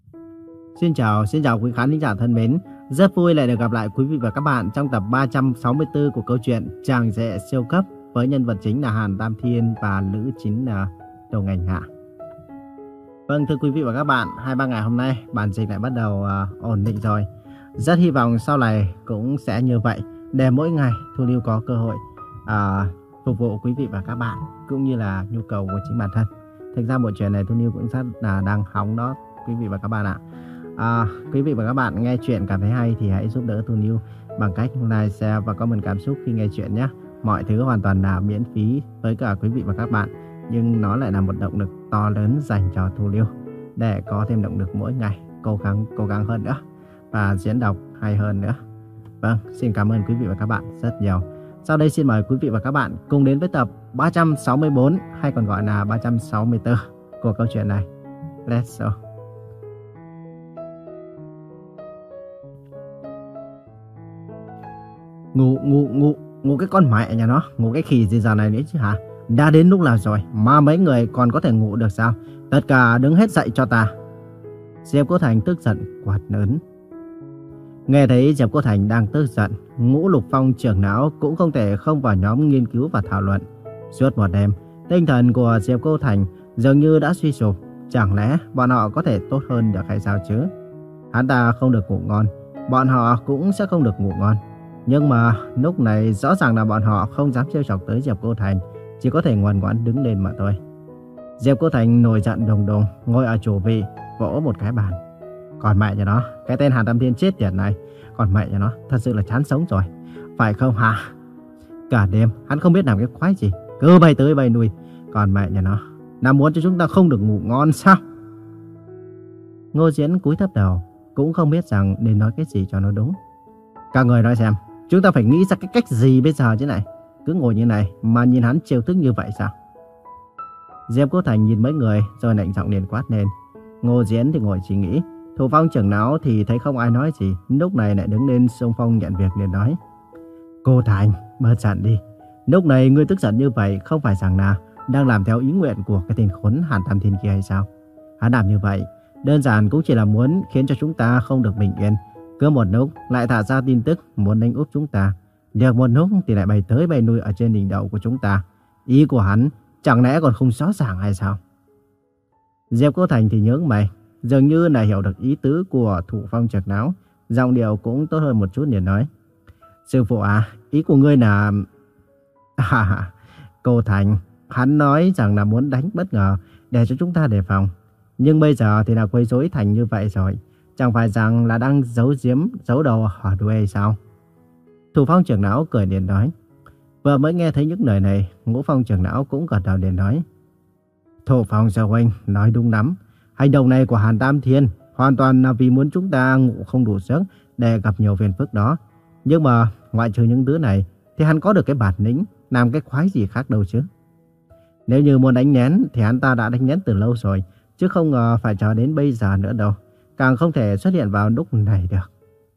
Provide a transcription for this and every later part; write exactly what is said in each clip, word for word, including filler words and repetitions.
Xin chào, xin chào quý khán thính giả thân mến. Rất vui lại được gặp lại quý vị và các bạn trong tập ba trăm sáu mươi tư của câu chuyện Chàng rể siêu cấp với nhân vật chính là Hàn Tam Thiên và nữ chính là Tô Ngành Hạ. Vâng, thưa quý vị và các bạn, hai ba ngày hôm nay bản dịch lại bắt đầu uh, ổn định rồi. Rất hy vọng sau này cũng sẽ như vậy, để mỗi ngày Thu Lưu có cơ hội uh, phục vụ quý vị và các bạn cũng như là nhu cầu của chính bản thân. Thực ra bộ truyện này Thu Lưu cũng rất là đang hóng đó quý vị và các bạn ạ. À, quý vị và các bạn nghe chuyện cảm thấy hay thì hãy giúp đỡ Thu Lưu bằng cách like, share và comment cảm xúc khi nghe chuyện nhé. Mọi thứ hoàn toàn là miễn phí với cả quý vị và các bạn, nhưng nó lại là một động lực to lớn dành cho Thu Lưu để có thêm động lực mỗi ngày cố gắng cố gắng hơn nữa và diễn đọc hay hơn nữa. Vâng, xin cảm ơn quý vị và các bạn rất nhiều. Sau đây xin mời quý vị và các bạn cùng đến với tập ba trăm sáu mươi tư hay còn gọi là ba trăm sáu mươi tư của câu chuyện này. Let's go. Ngủ, ngủ, ngủ, ngủ cái con mẹ nhà nó, ngủ cái khỉ gì giờ này nữa chứ hả? Đã đến lúc nào rồi mà mấy người còn có thể ngủ được sao? Tất cả đứng hết dậy cho ta. Diệp Cô Thành tức giận quát lớn. Nghe thấy Diệp Cô Thành đang tức giận, Ngũ Lục Phong trưởng não cũng không thể không vào nhóm nghiên cứu và thảo luận. Suốt một đêm, tinh thần của Diệp Cô Thành dường như đã suy sụp. Chẳng lẽ bọn họ có thể tốt hơn được hay sao chứ? Hắn ta không được ngủ ngon, bọn họ cũng sẽ không được ngủ ngon. Nhưng mà lúc này rõ ràng là bọn họ không dám trêu chọc tới Diệp Cô Thành, chỉ có thể ngoan ngoãn đứng lên mà thôi. Diệp Cô Thành nổi giận đùng đùng ngồi ở chủ vị, vỗ một cái bàn. Còn mẹ nhà nó, cái tên Hàn Tam Thiên chết tiệt này, còn mẹ nhà nó thật sự là chán sống rồi, phải không hả? Cả đêm hắn không biết làm cái quái gì, cứ bay tới bay lui. Còn mẹ nhà nó, là muốn cho chúng ta không được ngủ ngon sao? Ngô Diễn cúi thấp đầu, cũng không biết rằng nên nói cái gì cho nó đúng. Các người nói xem, chúng ta phải nghĩ ra cái cách gì bây giờ chứ này? Cứ ngồi như này mà nhìn hắn trêu tức như vậy sao? Diệp Cô Thành nhìn mấy người rồi lạnh giọng liền quát lên. Ngô Diễn thì ngồi chỉ nghĩ, Thủ Phong trưởng não thì thấy không ai nói gì, lúc này lại đứng lên xung phong nhận việc liền nói. Cô Thành, bớt giận đi. Lúc này ngươi tức giận như vậy không phải rằng là đang làm theo ý nguyện của cái tên khốn Hàn Tam Thiên kia hay sao? Hắn làm như vậy đơn giản cũng chỉ là muốn khiến cho chúng ta không được bình yên. Cứ một lúc lại thả ra tin tức muốn đánh úp chúng ta, được một lúc thì lại bay tới bay lui ở trên đỉnh đầu của chúng ta. Ý của hắn chẳng lẽ còn không rõ ràng hay sao? Diệp Cô Thành thì nhướng mày, dường như là hiểu được ý tứ của Thủ Phong trưởng não, giọng điệu cũng tốt hơn một chút liền nói. Sư phụ à, ý của ngươi là... À, Cô Thành, hắn nói rằng là muốn đánh bất ngờ để cho chúng ta đề phòng. Nhưng bây giờ thì là quấy rối thành như vậy rồi, chẳng phải rằng là đang giấu giếm, giấu đầu hở đuôi hay sao? Thủ Phong trưởng não cười liền nói. Vừa mới nghe thấy những lời này, Ngũ Phong trưởng não cũng gật đầu liền nói. Thủ Phong sư huynh nói đúng lắm. Hành động này của Hàn Tam Thiên hoàn toàn là vì muốn chúng ta ngủ không đủ giấc để gặp nhiều phiền phức đó. Nhưng mà ngoại trừ những thứ này thì hắn có được cái bản lĩnh làm cái khoái gì khác đâu chứ. Nếu như muốn đánh nhén thì hắn ta đã đánh nhén từ lâu rồi, chứ không ngờ phải chờ đến bây giờ nữa đâu. Càng không thể xuất hiện vào lúc này được.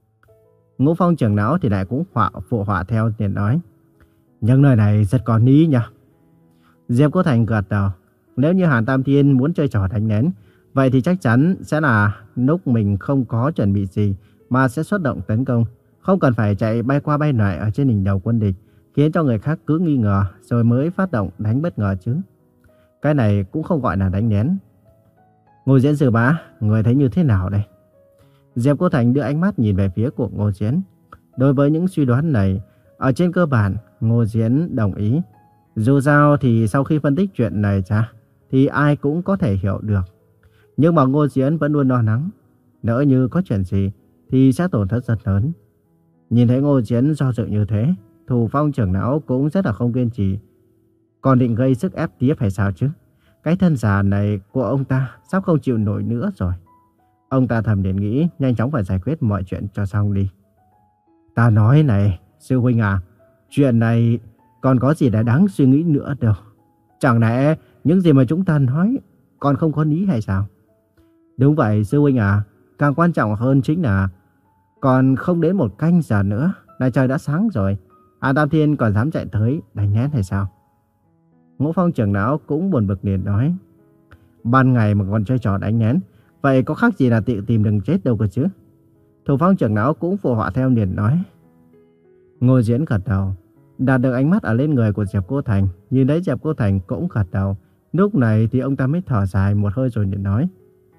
Ngũ Phong trưởng não thì lại cũng họa phụ họa theo liền nói. Những lời này rất có lý nha. Diệp Cô Thành gật đầu. Nếu như Hàn Tam Thiên muốn chơi trò đánh nén, vậy thì chắc chắn sẽ là lúc mình không có chuẩn bị gì mà sẽ xuất động tấn công. Không cần phải chạy bay qua bay lại ở trên đỉnh đầu quân địch, khiến cho người khác cứ nghi ngờ rồi mới phát động đánh bất ngờ chứ. Cái này cũng không gọi là đánh nén. Ngô Diễn sư bá, người thấy như thế nào đây? Diệp Cô Thành đưa ánh mắt nhìn về phía của Ngô Diễn. Đối với những suy đoán này, ở trên cơ bản, Ngô Diễn đồng ý. Dù sao thì sau khi phân tích chuyện này ra, thì ai cũng có thể hiểu được. Nhưng mà Ngô Diễn vẫn luôn lo lắng. Lỡ như có chuyện gì, thì sẽ tổn thất rất lớn. Nhìn thấy Ngô Diễn do dự như thế, Thủ Phong trưởng não cũng rất là không kiên trì. Còn định gây sức ép tiếp hay sao chứ? Cái thân già này của ông ta sắp không chịu nổi nữa rồi. Ông ta thầm đến nghĩ nhanh chóng phải giải quyết mọi chuyện cho xong đi. Ta nói này, sư huynh à, chuyện này còn có gì để đáng suy nghĩ nữa đâu. Chẳng lẽ những gì mà chúng ta nói còn không có lý hay sao? Đúng vậy sư huynh à, càng quan trọng hơn chính là còn không đến một canh giờ nữa là trời đã sáng rồi. Hàn Tam Thiên còn dám chạy tới đánh nhén hay sao? Ngũ Phong trưởng não cũng buồn bực liền nói. Ban ngày mà còn chơi trò đánh nhén, Vậy có khác gì là tự tìm đường chết đâu cơ chứ. Thủ phong trưởng lão cũng phụ họa theo liền nói. Ngô Diễn gật đầu, đặt được ánh mắt ở lên người của Diệp Cô Thành, nhìn thấy Diệp Cô Thành cũng gật đầu. Lúc này thì ông ta mới thở dài một hơi rồi liền nói.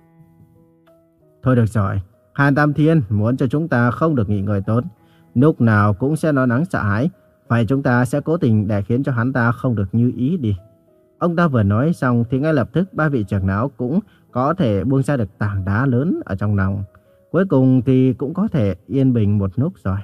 Thôi được rồi, Hàn Tam Thiên muốn cho chúng ta không được nghỉ ngơi tốt, lúc nào cũng sẽ lo lắng sợ hãi, vậy chúng ta sẽ cố tình để khiến cho hắn ta không được như ý đi. Ông ta vừa nói xong thì ngay lập tức ba vị trưởng lão cũng có thể buông ra được tảng đá lớn ở trong lòng. Cuối cùng thì cũng có thể yên bình một lúc rồi.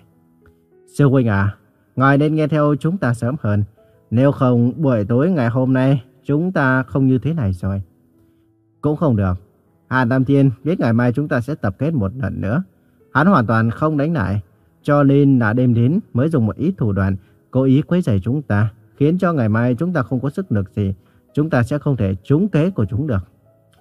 Sư huynh à, ngài nên nghe theo chúng ta sớm hơn. Nếu không buổi tối ngày hôm nay chúng ta không như thế này rồi. Cũng không được. Hàn Tam Thiên biết ngày mai chúng ta sẽ tập kết một lần nữa. Hắn hoàn toàn không đánh lại, cho nên là đêm đến mới dùng một ít thủ đoạn cố ý quấy rầy chúng ta, khiến cho ngày mai chúng ta không có sức lực gì, chúng ta sẽ không thể trúng kế của chúng được.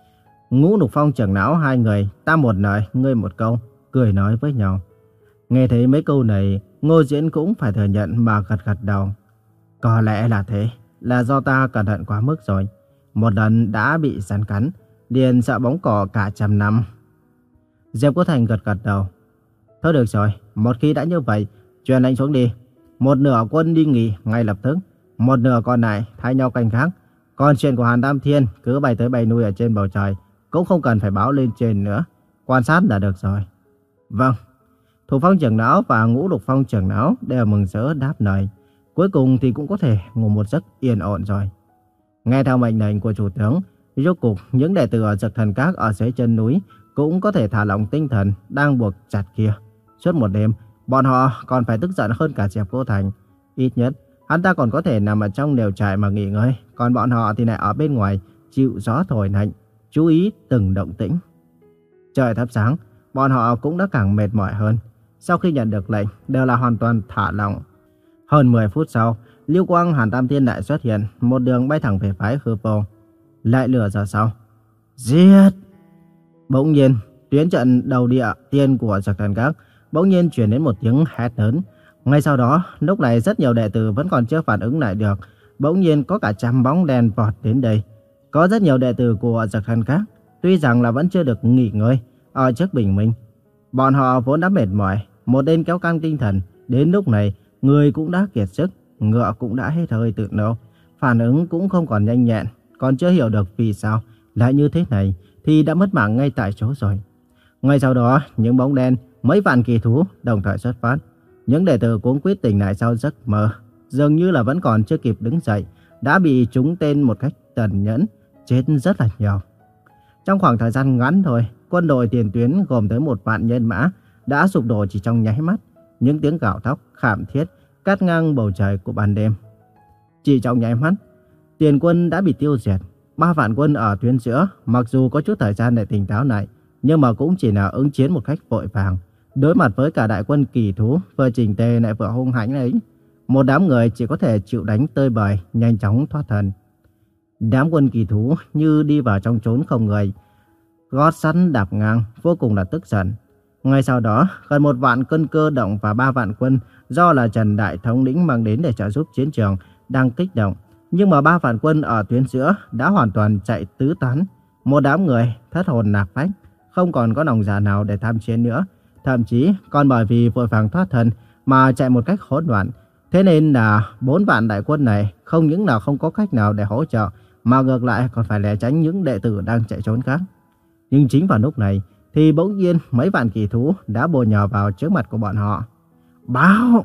Ngũ Lục Phong trưởng lão hai người, ta một lời, ngươi một câu, cười nói với nhau. Nghe thấy mấy câu này, Ngô Diễn cũng phải thừa nhận mà gật gật đầu. Có lẽ là thế, là do ta cẩn thận quá mức rồi. Một lần đã bị rắn cắn, liền sợ bóng cỏ cả trăm năm. Diệp Cô Thành gật gật đầu. Thôi được rồi, một khi đã như vậy, truyền lệnh xuống đi. Một nửa quân đi nghỉ ngay lập tức, một nửa còn lại thay nhau canh gác. Còn chuyện của Hàn Tam Thiên cứ bay tới bay lui ở trên bầu trời, cũng không cần phải báo lên trên nữa, quan sát là được rồi. Vâng. Thủ Phong trưởng lão và Ngũ Lục Phong trưởng lão đều mừng rỡ đáp lời. Cuối cùng thì cũng có thể ngủ một giấc yên ổn rồi. Nghe theo mệnh lệnh của chủ tướng, rốt cục những đệ tử ở Dực Thần Các ở dưới chân núi cũng có thể thả lỏng tinh thần đang buộc chặt kia. Suốt một đêm, bọn họ còn phải tức giận hơn cả Diệp Cô Thành. Ít nhất, hắn ta còn có thể nằm ở trong lều trại mà nghỉ ngơi, còn bọn họ thì lại ở bên ngoài chịu gió thổi lạnh, chú ý từng động tĩnh. Trời thắp sáng, bọn họ cũng đã càng mệt mỏi hơn. Sau khi nhận được lệnh, đều là hoàn toàn thả lỏng. Hơn mười phút sau, lưu quang Hàn Tam Thiên lại xuất hiện, một đường bay thẳng về phái Hư Vô. Lại nửa giờ sau, giết! Bỗng nhiên, tuyến trận đầu địa tiên của Dực Thần Các bỗng nhiên truyền đến một tiếng hét lớn. Ngay sau đó, lúc này rất nhiều đệ tử vẫn còn chưa phản ứng lại được, bỗng nhiên có cả trăm bóng đen vọt đến đây. Có rất nhiều đệ tử của Dực Thần Các, tuy rằng là vẫn chưa được nghỉ ngơi ở trước bình minh. Bọn họ vốn đã mệt mỏi, một đêm kéo căng tinh thần, đến lúc này người cũng đã kiệt sức, ngựa cũng đã hết hơi từ lâu, phản ứng cũng không còn nhanh nhẹn, còn chưa hiểu được vì sao lại như thế này thì đã mất mạng ngay tại chỗ rồi. Ngay sau đó, những bóng đen, mấy vạn kỳ thú đồng thời xuất phát. Những đệ tử cuống quýt tỉnh lại sau giấc mơ, dường như là vẫn còn chưa kịp đứng dậy, đã bị trúng tên một cách tàn nhẫn, chết rất là nhiều. Trong khoảng thời gian ngắn thôi, quân đội tiền tuyến gồm tới một vạn nhân mã đã sụp đổ chỉ trong nháy mắt. Những tiếng gào thét khảm thiết cắt ngang bầu trời của ban đêm. Chỉ trong nháy mắt, tiền quân đã bị tiêu diệt. Ba vạn quân ở tuyến giữa, mặc dù có chút thời gian để tỉnh táo lại, nhưng mà cũng chỉ là ứng chiến một cách vội vàng. Đối mặt với cả đại quân kỳ thú vừa chỉnh tề lại vừa hung hãnh ấy, một đám người chỉ có thể chịu đánh tơi bời, nhanh chóng thoát thân. Đám quân kỳ thú như đi vào trong chốn không người, gót sắt đạp ngang, vô cùng là tức giận. Ngay sau đó, gần một vạn quân cơ động và ba vạn quân do là Trần Đại thống lĩnh mang đến để trợ giúp chiến trường đang kích động. Nhưng mà ba vạn quân ở tuyến giữa đã hoàn toàn chạy tứ tán. Một đám người thất hồn lạc phách, không còn có lòng dạ nào để tham chiến nữa. Thậm chí còn bởi vì vội vàng thoát thân mà chạy một cách hỗn loạn. Thế nên là bốn vạn đại quân này không những là không có cách nào để hỗ trợ, mà ngược lại còn phải né tránh những đệ tử đang chạy trốn khác. Nhưng chính vào lúc này thì bỗng nhiên mấy vạn kỳ thú đã bổ nhào vào trước mặt của bọn họ. Báo!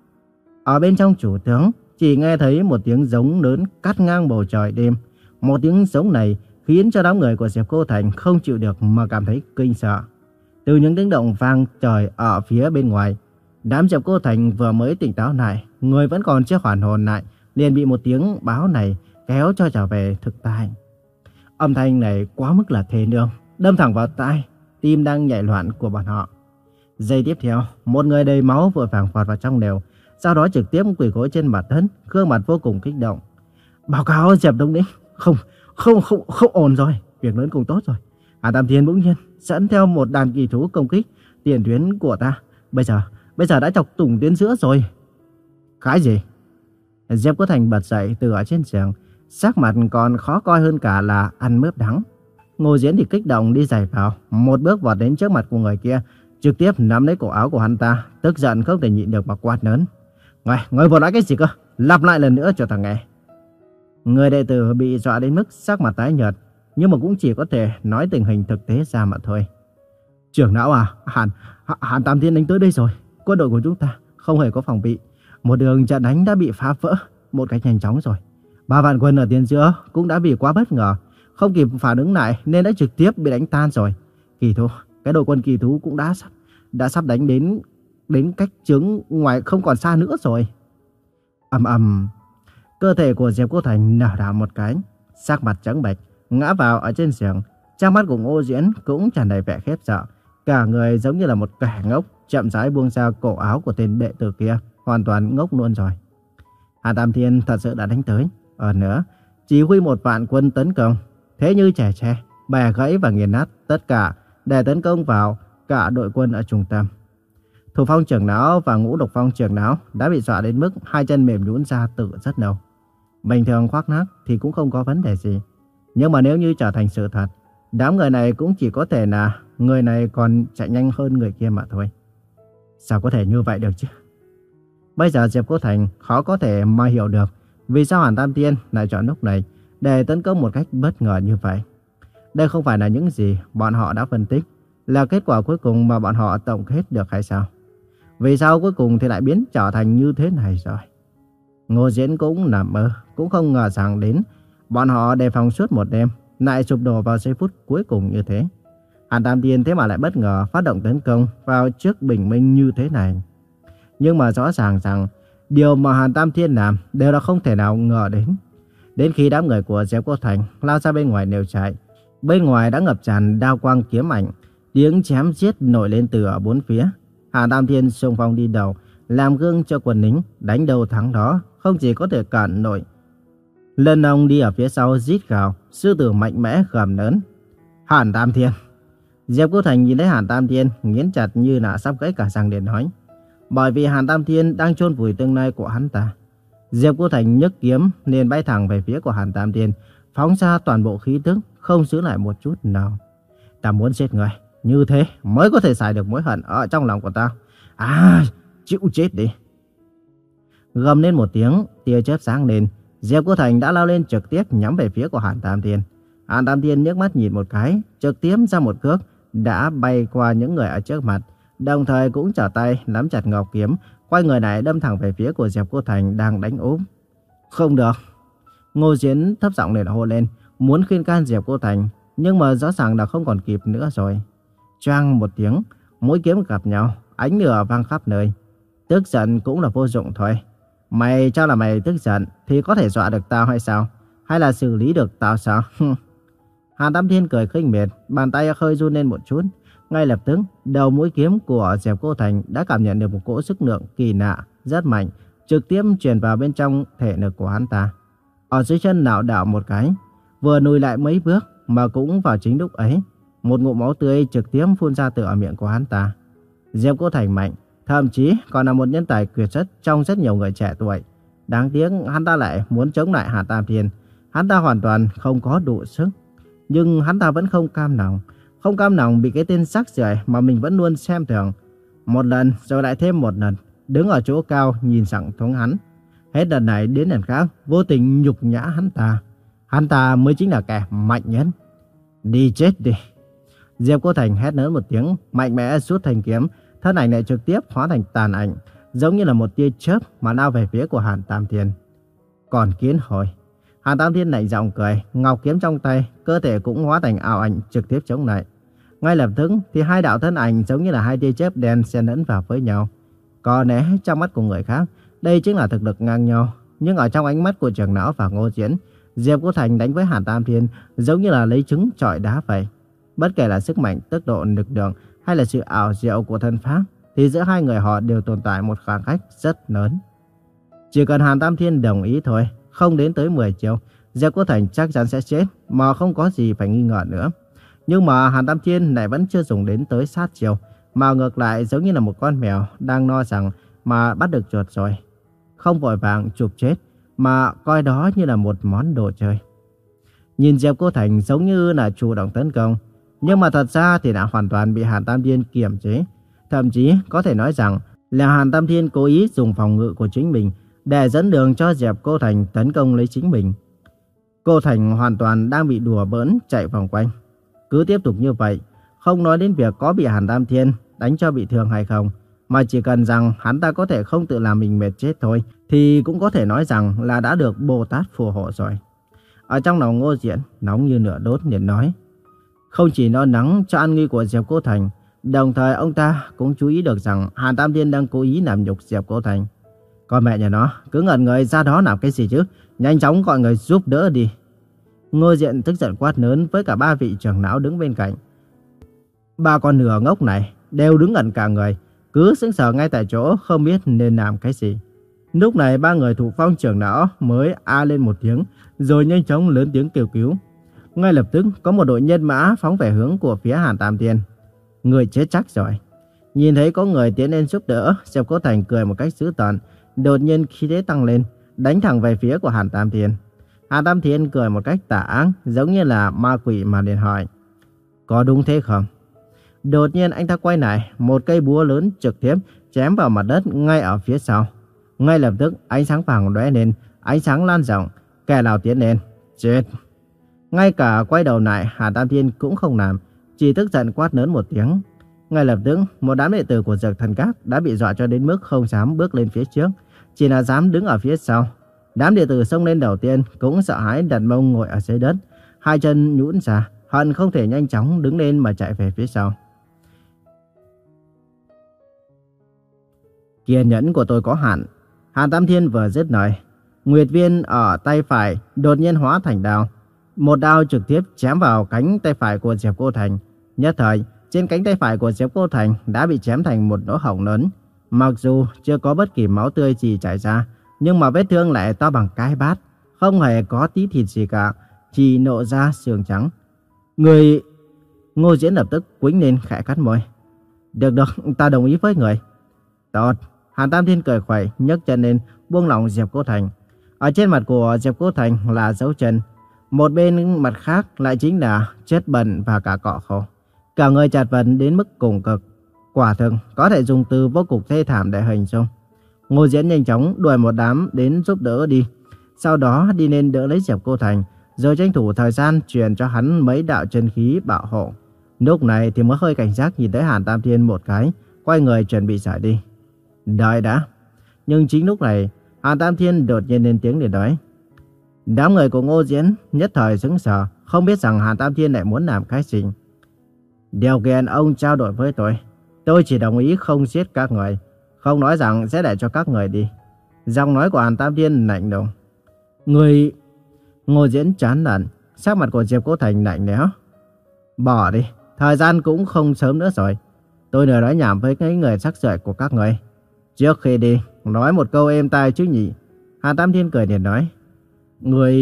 Ở bên trong chủ tướng chỉ nghe thấy một tiếng giống lớn cắt ngang bầu trời đêm. Một tiếng giống này khiến cho đám người của Diệp Cô Thành không chịu được mà cảm thấy kinh sợ. Từ những tiếng động vang trời ở phía bên ngoài, đám Diệp Cô Thành vừa mới tỉnh táo lại, người vẫn còn chưa hoàn hồn lại, liền bị một tiếng báo này kéo cho trở về thực tại. Âm thanh này quá mức là thê lương, đâm thẳng vào tai, tim đang nhảy loạn của bọn họ. Giây tiếp theo, một người đầy máu vội vàng vọt vào trong lều, sau đó trực tiếp quỳ gối trên mặt đất, gương mặt vô cùng kích động. Báo cáo Diệp Đông Đích, không, không, không, không ổn rồi, việc lớn không tốt rồi. Hàn Tam Thiên bỗng nhiên dẫn theo một đàn kỳ thú công kích tiền tuyến của ta. Bây giờ, bây giờ đã chọc thủng tuyến giữa rồi. Cái gì? Diệp Cô Thành bật dậy từ ở trên giường, sắc mặt còn khó coi hơn cả là ăn mướp đắng. Ngô Diễn thì kích động đi giày vào, một bước vọt đến trước mặt của người kia, trực tiếp nắm lấy cổ áo của hắn ta, tức giận không thể nhịn được mà quát lớn. Người, người vừa nói cái gì cơ? Lặp lại lần nữa cho ta nghe. Người đệ tử bị dọa đến mức sắc mặt tái nhợt, nhưng mà cũng chỉ có thể nói tình hình thực tế ra mà thôi. Trưởng lão à, Hàn, Hàn Tam Thiên đánh tới đây rồi. Quân đội của chúng ta không hề có phòng bị. Một đường trận đánh đã bị phá vỡ một cách nhanh chóng rồi. Ba vạn quân ở tiền giữa cũng đã bị quá bất ngờ, không kịp phản ứng lại nên đã trực tiếp bị đánh tan rồi. Kỳ thú, cái đội quân kỳ thú cũng đã sắp, đã sắp đánh đến đến cách chướng ngoài không còn xa nữa rồi. Ầm ầm, cơ thể của Diệp Cô Thành lảo đảo một cái, sắc mặt trắng bệch, ngã vào ở trên giường. Trong mắt của Ngô Diễn cũng tràn đầy vẻ khiếp sợ, cả người giống như là một kẻ ngốc, chậm rãi buông ra cổ áo của tên đệ tử kia, hoàn toàn ngốc luôn rồi. Hàn Tam Thiên thật sự đã đánh tới, ở nữa chỉ huy một vạn quân tấn công, thế như trẻ tre, bẻ gãy và nghiền nát tất cả để tấn công vào cả đội quân ở trung tâm. Thủ Phong trưởng lão và Ngũ Độc Phong trưởng lão đã bị dọa đến mức hai chân mềm nhũn ra từ rất lâu. Bình thường khoác lác thì cũng không có vấn đề gì, nhưng mà nếu như trở thành sự thật, đám người này cũng chỉ có thể là người này còn chạy nhanh hơn người kia mà thôi. Sao có thể như vậy được chứ? Bây giờ Diệp Cô Thành khó có thể mà hiểu được vì sao Hàn Tam Thiên lại chọn lúc này để tấn công một cách bất ngờ như vậy. Đây không phải là những gì bọn họ đã phân tích, là kết quả cuối cùng mà bọn họ tổng kết được hay sao? Vì sao cuối cùng thì lại biến trở thành như thế này rồi? Ngô Diễn cũng nằm mơ, cũng không ngờ rằng đến bọn họ đề phòng suốt một đêm lại sụp đổ vào giây phút cuối cùng như thế. Hàn Tam Thiên thế mà lại bất ngờ phát động tấn công vào trước bình minh như thế này. Nhưng mà rõ ràng rằng điều mà Hàn Tam Thiên làm đều là không thể nào ngờ đến. Đến khi đám người của Diệp Cô Thành lao ra bên ngoài nêu trại, bên ngoài đã ngập tràn đao quang kiếm ảnh, tiếng chém giết nổi lên từ ở bốn phía. Hàn Tam Thiên xung phong đi đầu, làm gương cho quân lính, đánh đầu thắng đó, không chỉ có thể cản nổi. Lần ông đi ở phía sau rít gào, sư tử mạnh mẽ gầm lớn. Hàn Tam Thiên. Diệp Cô Thành nhìn thấy Hàn Tam Thiên, nghiến chặt như là sắp gãy cả răng để nói. Bởi vì Hàn Tam Thiên đang chôn vùi tương lai của hắn ta. Diệp Cô Thành nhấc kiếm liền bay thẳng về phía của Hàn Tam Thiên, phóng ra toàn bộ khí tức, không giữ lại một chút nào. Ta muốn giết người, như thế mới có thể xài được mối hận ở trong lòng của ta. À, chịu chết đi. Gầm lên một tiếng, tia chớp sáng lên, Diệp Cô Thành đã lao lên trực tiếp nhắm về phía của Hàn Tam Thiên. Hàn Tam Thiên nhếch mắt nhìn một cái, trực tiếp ra một cước đã bay qua những người ở trước mặt, đồng thời cũng trở tay nắm chặt ngọc kiếm, quay người lại đâm thẳng về phía của Diệp Cô Thành đang đánh úp. Không được. Ngô Diễn thấp giọng để hô lên, muốn khuyên can Diệp Cô Thành, nhưng mà rõ ràng là không còn kịp nữa rồi. Choang một tiếng, mũi kiếm gặp nhau, ánh lửa vang khắp nơi. Tức giận cũng là vô dụng thôi. Mày cho là mày tức giận thì có thể dọa được tao hay sao? Hay là xử lý được tao sao? Hàn Tam Thiên cười khinh miệt, bàn tay hơi run lên một chút. Ngay lập tức, đầu mũi kiếm của Diệp Cô Thành đã cảm nhận được một cỗ sức lượng kỳ lạ, rất mạnh, trực tiếp truyền vào bên trong thể lực của hắn ta. Ở dưới chân lảo đảo một cái, vừa lùi lại mấy bước mà cũng vào chính lúc ấy, một ngụm máu tươi trực tiếp phun ra từ ở miệng của hắn ta. Diệp Cô Thành mạnh, thậm chí còn là một nhân tài tuyệt xuất trong rất nhiều người trẻ tuổi. Đáng tiếc hắn ta lại muốn chống lại Hàn Tam Thiên, hắn ta hoàn toàn không có đủ sức. Nhưng hắn ta vẫn không cam lòng, không cam lòng bị cái tên rác rưởi mà mình vẫn luôn xem thường. Một lần rồi lại thêm một lần, đứng ở chỗ cao nhìn sẵn xuống hắn. Hết lần này đến lần khác, vô tình nhục nhã hắn ta. Hắn ta mới chính là kẻ mạnh nhất. Đi chết đi. Diệp Cô Thành hét lớn một tiếng, mạnh mẽ rút thanh kiếm, thân ảnh lại trực tiếp hóa thành tàn ảnh, giống như là một tia chớp mà lao về phía của Hàn Tam Thiên. Còn kiến hồi. Hàn Tam Thiên lạnh giọng cười, ngọc kiếm trong tay, cơ thể cũng hóa thành ảo ảnh trực tiếp chống lại. Ngay lập tức thì hai đạo thân ảnh giống như là hai tia chớp đen xen lẫn vào với nhau. Có lẽ trong mắt của người khác, đây chính là thực lực ngang nhau, nhưng ở trong ánh mắt của trưởng lão và Ngô Diễn, Diệp Cô Thành đánh với Hàn Tam Thiên giống như là lấy trứng chọi đá vậy. Bất kể là sức mạnh, tốc độ, lực lượng hay là sự ảo diệu của thân pháp, thì giữa hai người họ đều tồn tại một khoảng cách rất lớn. Chỉ cần Hàn Tam Thiên đồng ý thôi, không đến tới mười chiêu, Diệp Cô Thành chắc chắn sẽ chết mà không có gì phải nghi ngờ nữa. Nhưng mà Hàn Tam Thiên lại vẫn chưa dùng đến tới sát chiêu, mà ngược lại giống như là một con mèo đang no rằng mà bắt được chuột rồi. Không vội vàng chụp chết, mà coi đó như là một món đồ chơi. Nhìn Diệp Cô Thành giống như là chủ động tấn công, nhưng mà thật ra thì đã hoàn toàn bị Hàn Tam Thiên kiềm chế. Thậm chí có thể nói rằng là Hàn Tam Thiên cố ý dùng phòng ngự của chính mình để dẫn đường cho Diệp Cô Thành tấn công lấy chính mình. Cô Thành hoàn toàn đang bị đùa bỡn chạy vòng quanh. Cứ tiếp tục như vậy, không nói đến việc có bị Hàn Tam Thiên đánh cho bị thương hay không, mà chỉ cần rằng hắn ta có thể không tự làm mình mệt chết thôi, thì cũng có thể nói rằng là đã được Bồ Tát phù hộ rồi. Ở trong lòng Ngô Diễn nóng như lửa đốt liền nói, không chỉ lo lắng cho an nguy của Diệp Cô Thành, đồng thời ông ta cũng chú ý được rằng Hàn Tam Thiên đang cố ý làm nhục Diệp Cô Thành. Con mẹ nhà nó, cứ ngẩn người ra đó làm cái gì chứ, nhanh chóng gọi người giúp đỡ đi. Ngô Diện tức giận quát lớn với cả ba vị trưởng lão đứng bên cạnh. Ba con nửa ngốc này đều đứng ngẩn cả người, cứ sững sờ ngay tại chỗ không biết nên làm cái gì. Lúc này ba người Thụ Phong trưởng lão mới a lên một tiếng, rồi nhanh chóng lớn tiếng kêu cứu. Ngay lập tức có một đội nhân mã phóng về hướng của phía Hàn Tam Thiên. Người chết chắc rồi. Nhìn thấy có người tiến lên giúp đỡ, Diệp Cô Thành cười một cách dữ tợn, đột nhiên khí thế tăng lên, đánh thẳng về phía của Hàn Tam Thiên. Hàn Tam Thiên cười một cách tà ác, giống như là ma quỷ mà liền hỏi, có đúng thế không? Đột nhiên anh ta quay lại, một cây búa lớn trực tiếp chém vào mặt đất ngay ở phía sau. Ngay lập tức ánh sáng vàng lóe lên, ánh sáng lan rộng, kẻ nào tiến lên, chết. Ngay cả quay đầu lại, Hàn Tam Thiên cũng không làm, chỉ tức giận quát lớn một tiếng. Ngay lập tức, một đám đệ tử của Dược Thần Các đã bị dọa cho đến mức không dám bước lên phía trước, chỉ là dám đứng ở phía sau. Đám đệ tử xông lên đầu tiên cũng sợ hãi đặt mông ngồi ở dưới đất, hai chân nhũn ra, hận không thể nhanh chóng đứng lên mà chạy về phía sau. Kiên nhẫn của tôi có hạn. Hàn Tam Thiên vừa dứt lời, nguyệt viên ở tay phải đột nhiên hóa thành đao. Một đao trực tiếp chém vào cánh tay phải của Diệp Cô Thành. Nhất thời, trên cánh tay phải của Diệp Cô Thành đã bị chém thành một lỗ hổng lớn. Mặc dù chưa có bất kỳ máu tươi gì chảy ra, nhưng mà vết thương lại to bằng cái bát, không hề có tí thịt gì cả, chỉ nộ ra xương trắng. Người... Ngô Diễn lập tức quĩnh lên khẽ cắt môi. Được được, ta đồng ý với người. Tốt. Hàn Tam Thiên cười khuẩy, nhấc chân lên, buông lỏng Diệp Cô Thành. Ở trên mặt của Diệp Cô Thành là dấu chân, một bên mặt khác lại chính là chất bẩn và cả cọ khô. Cả người chật vật đến mức cùng cực, quả thực có thể dùng từ vô cùng thê thảm để hình dung. Ngô Diễn nhanh chóng đuổi một đám đến giúp đỡ đi, sau đó đi lên đỡ lấy Diệp Cô Thành, rồi tranh thủ thời gian truyền cho hắn mấy đạo chân khí bảo hộ. Lúc này thì mới hơi cảnh giác nhìn tới Hàn Tam Thiên một cái, quay người chuẩn bị giải đi. Đợi đã. Nhưng chính lúc này, Hàn Tam Thiên đột nhiên lên tiếng để nói. Đám người của Ngô Diễn nhất thời sững sờ, không biết rằng Hàn Tam Thiên lại muốn làm cái gì. Điều kiện ông trao đổi với tôi, tôi chỉ đồng ý không giết các người, không nói rằng sẽ để cho các người đi. Giọng nói của Hàn Tam Thiên lạnh lùng. Người... Ngô Diễn chán nản, sắc mặt của Diệp Cô Thành lạnh lẽo. Bỏ đi, thời gian cũng không sớm nữa rồi. Tôi đã nói nhảm với cái người sắc sợi của các người. Trước khi đi, nói một câu êm tai chứ nhỉ. Hàn Tam Thiên cười liền nói. Người...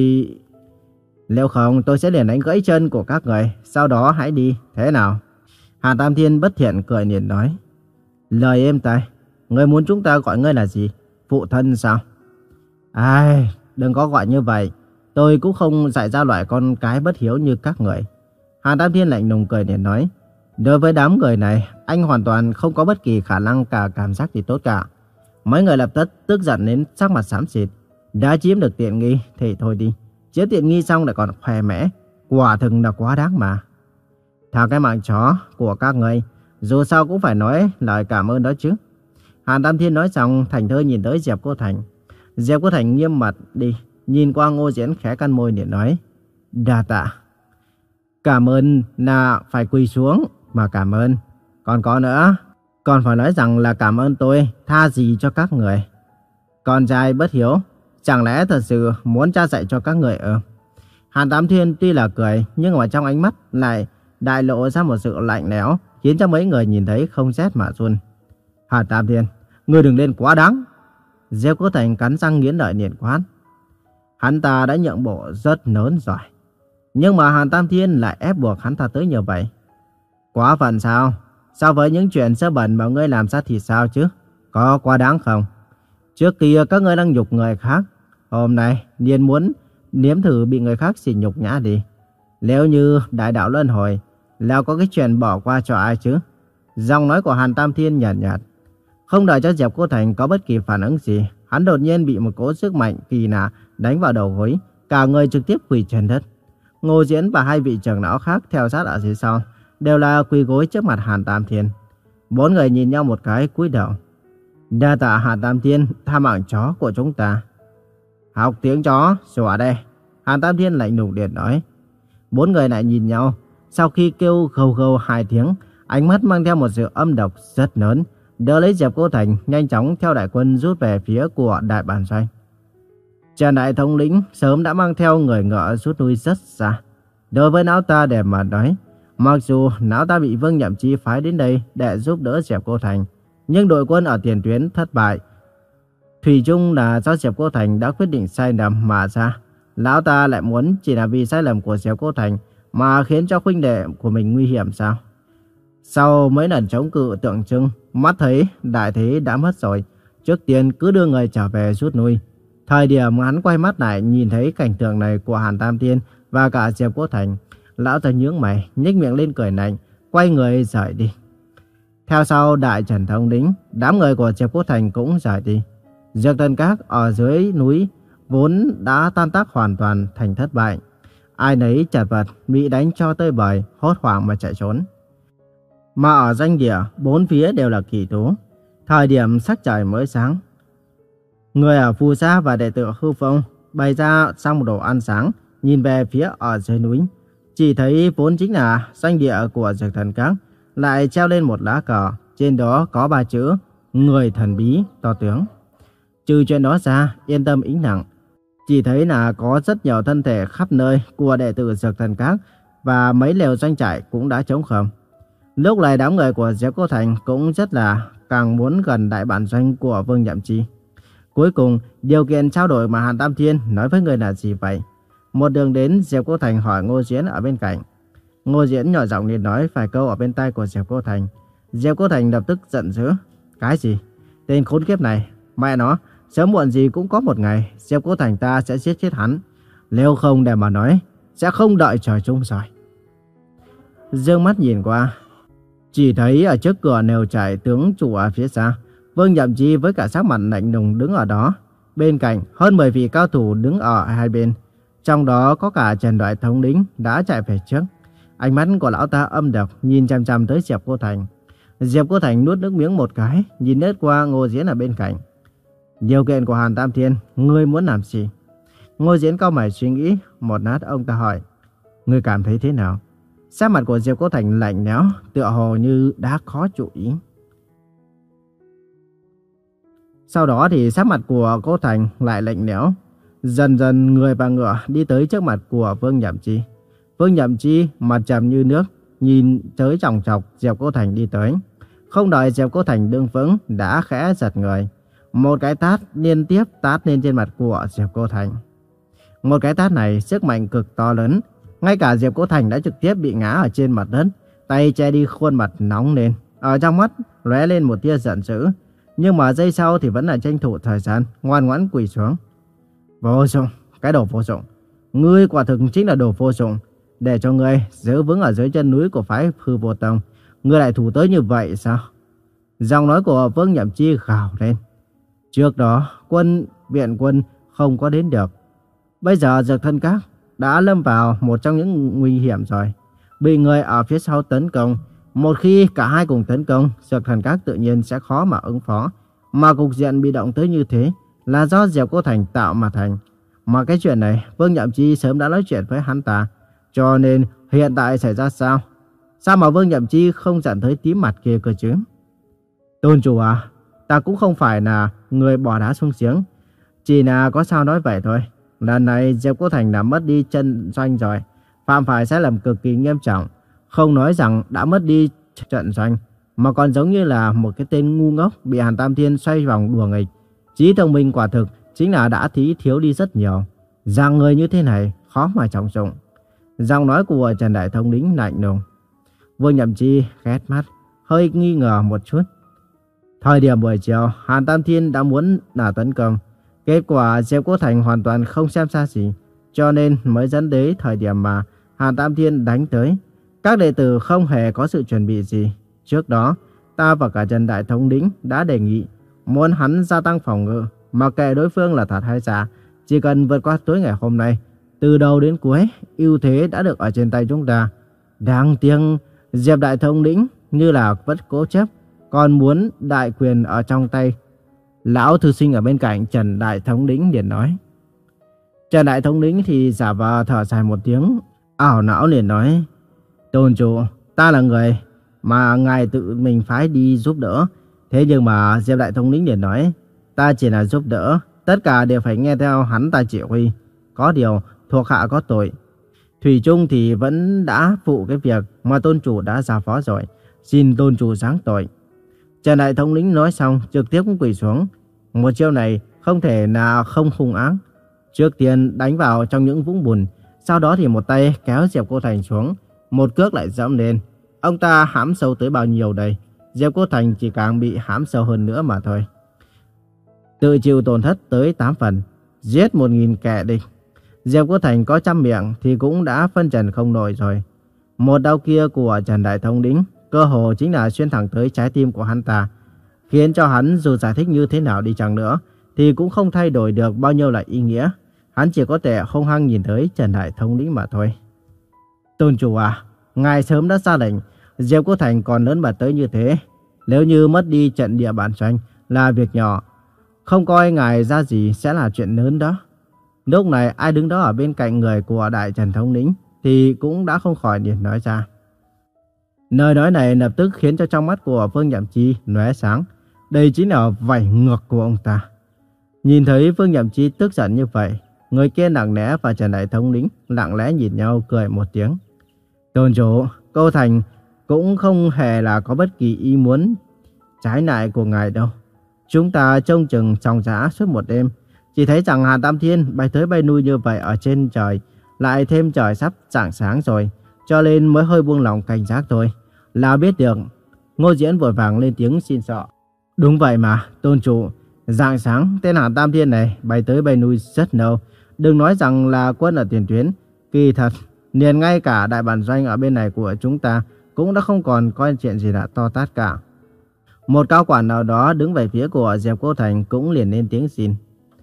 Nếu không tôi sẽ liền đánh gãy chân của các người, sau đó hãy đi, thế nào? Hàn Tam Thiên bất thiện cười liền nói. Lời êm tai, người muốn chúng ta gọi ngươi là gì? Phụ thân sao? Ai, đừng có gọi như vậy. Tôi cũng không dạy ra loại con cái bất hiếu như các người. Hàn Tam Thiên lạnh lùng cười liền nói. Đối với đám người này, anh hoàn toàn không có bất kỳ khả năng cả cảm giác gì tốt cả. Mấy người lập tức tức giận đến sắc mặt xám xịt. Đã chiếm được tiện nghi thì thôi đi, chiếm tiện nghi xong lại còn khoe mẽ, quả thực là quá đáng mà. Thả cái mạng chó của các người, dù sao cũng phải nói lời cảm ơn đó chứ. Hàn Tam Thiên nói xong, thành thơi nhìn tới Diệp Cô Thành. Diệp Cô Thành nghiêm mặt đi, nhìn qua Ngô Diễn khẽ cắn môi để nói. Đa tạ. Cảm ơn là phải quỳ xuống mà cảm ơn. Còn có nữa, còn phải nói rằng là cảm ơn tôi tha gì cho các người. Con trai bất hiếu, chẳng lẽ thật sự muốn cha dạy cho các người ư? Hàn Tam Thiên tuy là cười, nhưng mà trong ánh mắt lại đại lộ ra một sự lạnh lẽo, khiến cho mấy người nhìn thấy không rét mà run. Hàn Tam Thiên, ngươi đừng lên quá đáng. Diệp Cô Thành cắn răng nghiến lợi liền quát. Hắn ta đã nhượng bộ rất lớn rồi, nhưng mà Hàn Tam Thiên lại ép buộc hắn ta tới như vậy. Quá phận sao? So với những chuyện sơ bẩn mà ngươi làm ra thì sao chứ? Có quá đáng không? Trước kia các ngươi đang nhục người khác, hôm nay liền muốn nếm thử bị người khác sỉ nhục nhã đi. Nếu như đại đạo luân hồi, liệu có cái chuyện bỏ qua cho ai chứ? Giọng nói của Hàn Tam Thiên nhạt nhạt. Không đợi cho Diệp Cô Thành có bất kỳ phản ứng gì, hắn đột nhiên bị một cỗ sức mạnh kỳ lạ đánh vào đầu gối, cả người trực tiếp quỳ trên đất. Ngô Diễn và hai vị trưởng lão khác theo sát ở phía sau, đều là quỳ gối trước mặt Hàn Tam Thiên. Bốn người nhìn nhau một cái cúi đầu. Đa tạ Hàn Tam Thiên tha mạng chó của chúng ta. Học tiếng chó, sủa đây. Hàn Tam Thiên lạnh lùng điện nói. Bốn người lại nhìn nhau, sau khi kêu gâu gâu hai tiếng, ánh mắt mang theo một sự âm độc rất lớn, đỡ lấy Diệp Cô Thành nhanh chóng theo đại quân rút về phía của đại bản doanh. Trần đại thống lĩnh sớm đã mang theo người ngựa rút lui rất xa. Đối với não ta để mà nói, mặc dù não ta bị Vương Nhậm Chi phái đến đây để giúp đỡ Diệp Cô Thành, nhưng đội quân ở tiền tuyến thất bại. Thủy chung là do Diệp Cô Thành đã quyết định sai lầm mà ra. Lão ta lại muốn chỉ là vì sai lầm của Diệp Cô Thành mà khiến cho huynh đệ của mình nguy hiểm sao? Sau mấy lần chống cự tượng trưng, mắt thấy đại thế đã mất rồi, trước tiên cứ đưa người trở về rút lui. Thời điểm hắn quay mắt lại nhìn thấy cảnh tượng này của Hàn Tam Thiên và cả Diệp Cô Thành, lão ta nhướng mày, nhếch miệng lên cười lạnh, quay người rời đi. Theo sau đại Trần thống lĩnh, đám người của Diệp Cô Thành cũng rời đi. Dược Thần Các ở dưới núi vốn đã tan tác hoàn toàn thành thất bại. Ai nấy chật vật bị đánh cho tơi bời, hốt hoảng mà chạy trốn. Mà ở doanh địa, bốn phía đều là kỳ thú. Thời điểm sắc trời mới sáng, người ở Phù Sa và đệ tử Hư Phong bày ra xong đồ ăn sáng, nhìn về phía ở dưới núi. Chỉ thấy vốn chính là doanh địa của Dược Thần Các, lại treo lên một lá cờ, trên đó có ba chữ người thần bí to tướng. Trừ chuyện đó ra, yên tâm ý nặng. Chỉ thấy là có rất nhiều thân thể khắp nơi của đệ tử Dược Thần Các và mấy lều doanh trại cũng đã trống không. Lúc này đám người của Diệp Cô Thành cũng rất là càng muốn gần đại bản doanh của Vương Nhậm Chi. Cuối cùng, điều kiện trao đổi mà Hàn Tam Thiên nói với người là gì vậy? Một đường đến, Diệp Cô Thành hỏi Ngô Diễn ở bên cạnh. Ngô Diễn nhỏ giọng liền nói vài câu ở bên tai của Diệp Cô Thành. Diệp Cô Thành lập tức giận dữ. Cái gì? Tên khốn kiếp này, mẹ nó, sớm muộn gì cũng có một ngày Diệp Cô Thành ta sẽ giết chết hắn. Nếu không để mà nói, sẽ không đợi trời chung rồi. Dương mắt nhìn qua, chỉ thấy ở trước cửa nều trại tướng chủ ở phía xa, Vương Nhậm Chi với cả sắc mặt lạnh lùng đứng ở đó. Bên cạnh hơn mười vị cao thủ đứng ở hai bên, trong đó có cả Trần đại thống lĩnh đã chạy về trước. Ánh mắt của lão ta âm độc nhìn chằm chằm tới Diệp Cô Thành. Diệp Cô Thành nuốt nước miếng một cái, nhìn lướt qua Ngô Diễn ở bên cạnh. Điều kiện của Hàn Tam Thiên, ngươi muốn làm gì? Ngô Diễn cau mày suy nghĩ, một lát ông ta hỏi, ngươi cảm thấy thế nào? Sắc mặt của Diệp Cô Thành lạnh lẽo, tựa hồ như đã khó chú ý. Sau đó thì sắc mặt của Cô Thành lại lạnh lẽo. Dần dần người và ngựa đi tới trước mặt của Vương Nhậm Chi. Vương Nhậm Chi mặt trầm như nước, nhìn tới chòng chọc Diệp Cô Thành đi tới. Không đợi Diệp Cô Thành đứng vững đã khẽ giật người. Một cái tát liên tiếp tát lên trên mặt của Diệp Cô Thành. Một cái tát này sức mạnh cực to lớn. Ngay cả Diệp Cô Thành đã trực tiếp bị ngã ở trên mặt đất, tay che đi khuôn mặt nóng lên. Ở trong mắt lóe lên một tia giận dữ. Nhưng mà giây sau thì vẫn là tranh thủ thời gian, ngoan ngoãn quỳ xuống. Vô dụng, cái đồ vô dụng. Ngươi quả thực chính là đồ vô dụng. Để cho ngươi giữ vững ở dưới chân núi của phái Hư Vô Tông, ngươi lại thủ tới như vậy sao? Giọng nói của Vương Nhậm Chi gào lên. Trước đó, quân viện quân không có đến được. Bây giờ Dược Thần Các đã lâm vào một trong những nguy hiểm rồi. Bị người ở phía sau tấn công. Một khi cả hai cùng tấn công, Dược Thần Các tự nhiên sẽ khó mà ứng phó. Mà cục diện bị động tới như thế là do Diệp Cô Thành tạo mà thành. Mà cái chuyện này Vương Nhậm Chi sớm đã nói chuyện với hắn ta. Cho nên hiện tại xảy ra sao? Sao mà Vương Nhậm Chi không giận tới tím mặt kia cơ chứ? Tôn chủ à, ta cũng không phải là người bỏ đá xuống giếng. Chỉ là có sao nói vậy thôi. Lần này Diệp Cô Thành đã mất đi chân doanh rồi. Phạm phải sai lầm cực kỳ nghiêm trọng. Không nói rằng đã mất đi trận doanh, mà còn giống như là một cái tên ngu ngốc bị Hàn Tam Thiên xoay vòng đùa nghịch. Trí thông minh quả thực chính là đã thí thiếu đi rất nhiều. Rằng người như thế này khó mà trọng dụng. Giọng nói của Trần đại thống lĩnh lạnh lùng. Vương Nhậm Chi ghét mắt, hơi nghi ngờ một chút. Thời điểm buổi chiều, Hàn Tam Thiên đã muốn là tấn công. Kết quả Diệp Cô Thành hoàn toàn không xem ra gì. cho nên mới dẫn đến thời điểm mà Hàn Tam Thiên đánh tới. Các đệ tử không hề có sự chuẩn bị gì. Trước đó, ta và cả Trần Đại Thống lĩnh đã đề nghị muốn hắn gia tăng phòng ngự, mặc kệ đối phương là thật hay giả, chỉ cần vượt qua tối ngày hôm nay, từ đầu đến cuối, ưu thế đã được ở trên tay chúng ta. Đáng tiếc, Diệp Đại Thống lĩnh như là vẫn cố chấp, còn muốn đại quyền ở trong tay. Lão thư sinh ở bên cạnh Trần Đại Thống lĩnh liền nói. Trần Đại Thống lĩnh thì giả vờ thở dài một tiếng, ảo não liền nói: Tôn chủ, ta là người mà ngài tự mình phái đi giúp đỡ. Thế nhưng mà Diệp Đại Thống lĩnh liền nói: Ta chỉ là giúp đỡ, tất cả đều phải nghe theo hắn ta chỉ huy. Có điều thuộc hạ có tội, thủy chung thì vẫn đã phụ cái việc mà tôn chủ đã giao phó rồi. Xin tôn chủ giáng tội. Trần Đại Thống lĩnh nói xong trực tiếp quỳ xuống. Một chiêu này không thể là không hung ác. Trước tiên đánh vào trong những vũng bùn, sau đó thì một tay kéo Diệp Cô Thành xuống, một cước lại giẫm lên. Ông ta hãm sâu tới bao nhiêu đây? Diệp Cô Thành chỉ càng bị hãm sâu hơn nữa mà thôi. Tự chịu tổn thất tới tám phần, giết một nghìn kẻ địch. Diệp Cô Thành có trăm miệng thì cũng đã phân trần không nổi rồi. Một đao kia của Trần Đại Thống lĩnh cơ hồ chính là xuyên thẳng tới trái tim của hắn ta, khiến cho hắn dù giải thích như thế nào đi chăng nữa thì cũng không thay đổi được bao nhiêu là ý nghĩa. Hắn chỉ có thể hung hăng nhìn tới Trần Đại Thống lĩnh mà thôi. Tôn chủ à, ngài sớm đã ra lệnh, Diệp Cô Thành còn lớn mà tới như thế. Nếu như mất đi trận địa bản doanh là việc nhỏ, không coi ngài ra gì sẽ là chuyện lớn đó. Lúc này ai đứng đó ở bên cạnh người của Đại Trần Thống lĩnh thì cũng đã không khỏi liền nói ra. Lời nói này lập tức khiến cho trong mắt của Vương Nhậm Chi lóe sáng. Đây chính là vảy ngược của ông ta. Nhìn thấy Vương Nhậm Chi tức giận như vậy, người kia nặng nẽ và Trần Đại Thống lĩnh lặng lẽ nhìn nhau cười một tiếng. Tôn chủ, Cô Thành cũng không hề là có bất kỳ ý muốn trái lại của ngài đâu. Chúng ta trông chừng trong giá suốt một đêm, chỉ thấy rằng Hàn Tam Thiên bay tới bay lui như vậy ở trên trời, lại thêm trời sắp rạng sáng rồi, cho nên mới hơi buông lòng cảnh giác thôi. Là biết được. Ngô Diễn vội vàng lên tiếng xin sợ. Đúng vậy mà, tôn chủ, rạng sáng tên Hàn Tam Thiên này bay tới bay lui rất lâu. Đừng nói rằng là quân ở tiền tuyến, kỳ thật, liền ngay cả đại bản doanh ở bên này của chúng ta cũng đã không còn coi chuyện gì là to tát cả. Một cao quản nào đó đứng về phía của Diệp Cô Thành cũng liền lên tiếng xin.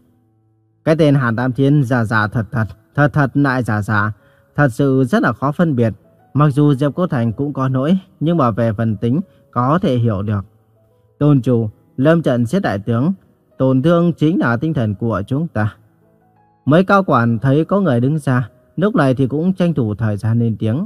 Cái tên Hàn Tam Thiên giả giả thật thật, thật thật lại giả giả, thật sự rất là khó phân biệt. Mặc dù Diệp Cô Thành cũng có nỗi, nhưng mà về phần tính có thể hiểu được. Tôn chủ, lâm trận giết đại tướng, tổn thương chính là tinh thần của chúng ta. Mấy cao quản thấy có người đứng ra, lúc này thì cũng tranh thủ thời gian lên tiếng.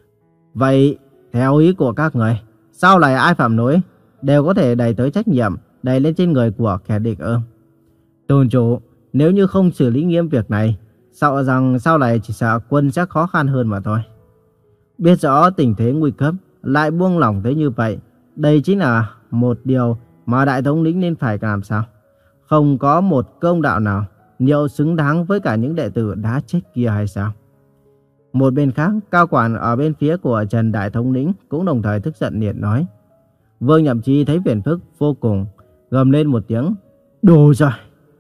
Vậy, theo ý của các người, sau này ai phạm lỗi đều có thể đẩy tới trách nhiệm, đẩy lên trên người của kẻ địch ư? Tôn chủ, nếu như không xử lý nghiêm việc này, sợ rằng sau này chỉ sợ quân sẽ khó khăn hơn mà thôi. Biết rõ tình thế nguy cấp, lại buông lỏng tới như vậy, đây chính là một điều mà đại thống lĩnh nên phải làm sao? Không có một công đạo nào liệu xứng đáng với cả những đệ tử đã chết kia hay sao? Một bên khác, cao quản ở bên phía của Trần Đại Thống lĩnh cũng đồng thời tức giận liền nói. Vương Nhậm Chi thấy phiền phức vô cùng, gầm lên một tiếng, đồ rồi.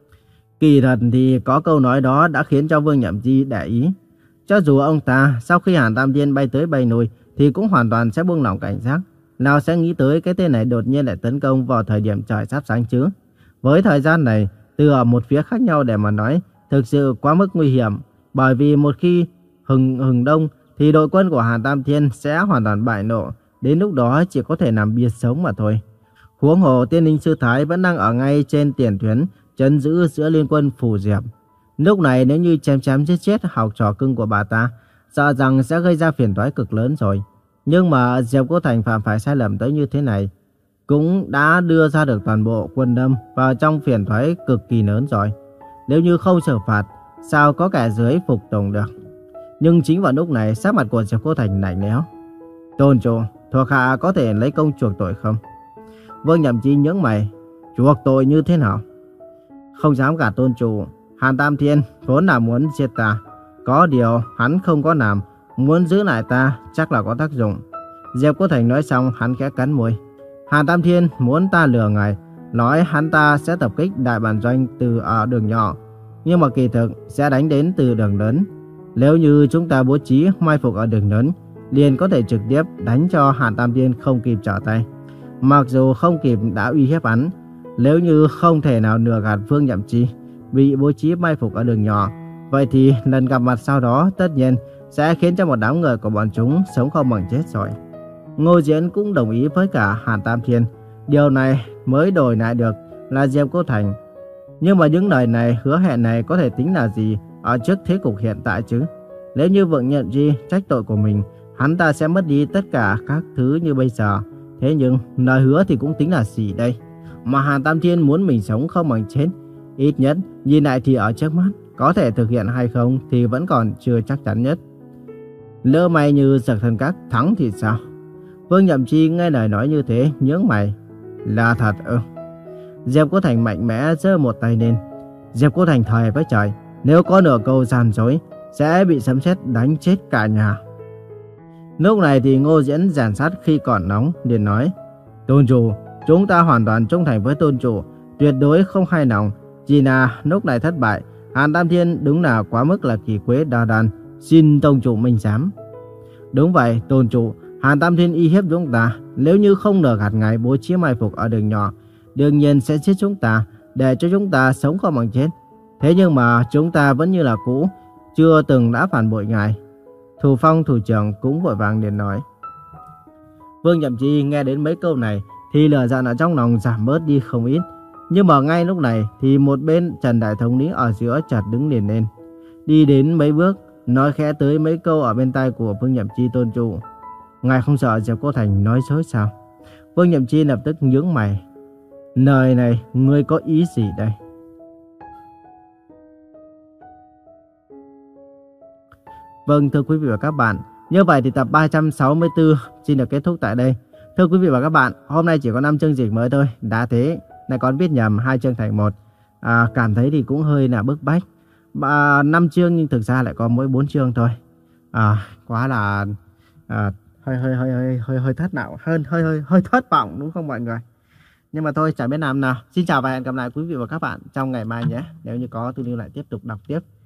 Kỳ thật thì có câu nói đó đã khiến cho Vương Nhậm Chi để ý. Cho dù ông ta sau khi Hàn Tam Thiên bay tới bay lui thì cũng hoàn toàn sẽ buông lỏng cảnh giác. Nào sẽ nghĩ tới cái tên này đột nhiên lại tấn công vào thời điểm trời sắp sáng chứ. Với thời gian này, từ ở một phía khác nhau để mà nói, thực sự quá mức nguy hiểm. Bởi vì một khi hừng hừng đông thì đội quân của Hàn Tam Thiên sẽ hoàn toàn bại nộ. Đến lúc đó chỉ có thể nằm bia sống mà thôi. Huống hồ Tiên Ninh Sư Thái vẫn đang ở ngay trên tiền tuyến, trấn giữ giữa liên quân Phù Diệp. Lúc này nếu như chém chém giết chết học trò cưng của bà ta, sợ rằng sẽ gây ra phiền toái cực lớn rồi. Nhưng mà Diệp Cô Thành phạm phải sai lầm tới như thế này, cũng đã đưa ra được toàn bộ quân Lâm vào trong phiền toái cực kỳ lớn rồi. Nếu như không xử phạt, sao có kẻ dưới phục tùng được? Nhưng chính vào lúc này, sắc mặt của Diệp Cô Thành lạnh lẽo. Tôn chủ, thuộc hạ có thể lấy công chuộc tội không? Vương Nhậm Chi nhướng mày, chuộc tội như thế nào? Không dám gạt tôn chủ, Hàn Tam Thiên vốn là muốn giết ta. Có điều hắn không có làm, muốn giữ lại ta chắc là có tác dụng. Diệp Cô Thành nói xong, hắn khẽ cắn môi. Hàn Tam Thiên muốn ta lừa ngài, nói hắn ta sẽ tập kích đại bản doanh từ ở đường nhỏ. nhưng mà kỳ thực sẽ đánh đến từ đường lớn. Nếu như chúng ta bố trí mai phục ở đường lớn, liền có thể trực tiếp đánh cho Hàn Tam Thiên không kịp trở tay. Mặc dù không kịp đã uy hiếp hắn, nếu như không thể nào lừa gạt Vương Nhậm Chi bị bố trí mai phục ở đường nhỏ, vậy thì lần gặp mặt sau đó tất nhiên sẽ khiến cho một đám người của bọn chúng sống không bằng chết rồi. Ngô Diễn cũng đồng ý với cả Hàn Tam Thiên. Điều này mới đổi lại được là Diệp Cô Thành. Nhưng mà những lời này, hứa hẹn này có thể tính là gì ở trước thế cục hiện tại chứ? Nếu như Vương Nhậm Chi trách tội của mình, hắn ta sẽ mất đi tất cả các thứ như bây giờ. Thế nhưng lời hứa thì cũng tính là gì đây? Mà Hàn Tam Thiên muốn mình sống không bằng chết, ít nhất nhìn lại thì ở trước mắt, có thể thực hiện hay không thì vẫn còn chưa chắc chắn nhất. Lỡ may như Dược Thần Các thắng thì sao? Vương Nhậm Chi nghe lời nói như thế, nhướng mày. Là thật ư? Diệp Cô Thành mạnh mẽ giơ một tay lên. Diệp Cô Thành thề với trời, nếu có nửa câu gian dối sẽ bị sấm sét đánh chết cả nhà. Lúc này thì Ngô Diễn rèn sắt khi còn nóng, liền nói: Tôn chủ, chúng ta hoàn toàn trung thành với tôn chủ, tuyệt đối không hay lòng. Chỉ là lúc này thất bại, Hàn Tam Thiên đúng là quá mức là kỳ quái đa đoan, xin tôn chủ minh giám. Đúng vậy, tôn chủ, Hàn Tam Thiên uy hiếp chúng ta, nếu như không lừa gạt ngài bố trí mai phục ở đường nhỏ, đương nhiên sẽ giết chúng ta, để cho chúng ta sống không bằng chết. Thế nhưng mà chúng ta vẫn như là cũ, chưa từng đã phản bội ngài. Thủ Phong thủ trưởng cũng vội vàng liền nói. Vương Nhậm Chi nghe đến mấy câu này thì lửa giận ở trong lòng giảm bớt đi không ít. Nhưng mà ngay lúc này thì một bên Trần Đại Thống lĩnh ở giữa chợt đứng liền lên, đi đến mấy bước, nói khẽ tới mấy câu ở bên tai của Vương Nhậm Chi. Tôn chủ, ngài không sợ Diệp Cô Thành nói dối sao? Vương Nhậm Chi lập tức nhướng mày. Lời này ngươi có ý gì đây? Vâng, thưa quý vị và các bạn, như vậy thì tập ba trăm sáu mươi tư xin được kết thúc tại đây. Thưa quý vị và các bạn, hôm nay chỉ có năm chương dịch mới thôi, đã thế lại còn viết nhầm hai chương thành một. À, cảm thấy thì cũng hơi là bức bách. À, năm chương nhưng thực ra lại có mỗi bốn chương thôi. À, quá là à, hơi hơi hơi hơi hơi hơi thất não, hơn hơi hơi hơi thất vọng đúng không mọi người? Nhưng mà thôi, chẳng biết làm nào. Xin chào và hẹn gặp lại quý vị và các bạn trong ngày mai nhé. Nếu như có, tôi lưu lại tiếp tục đọc tiếp.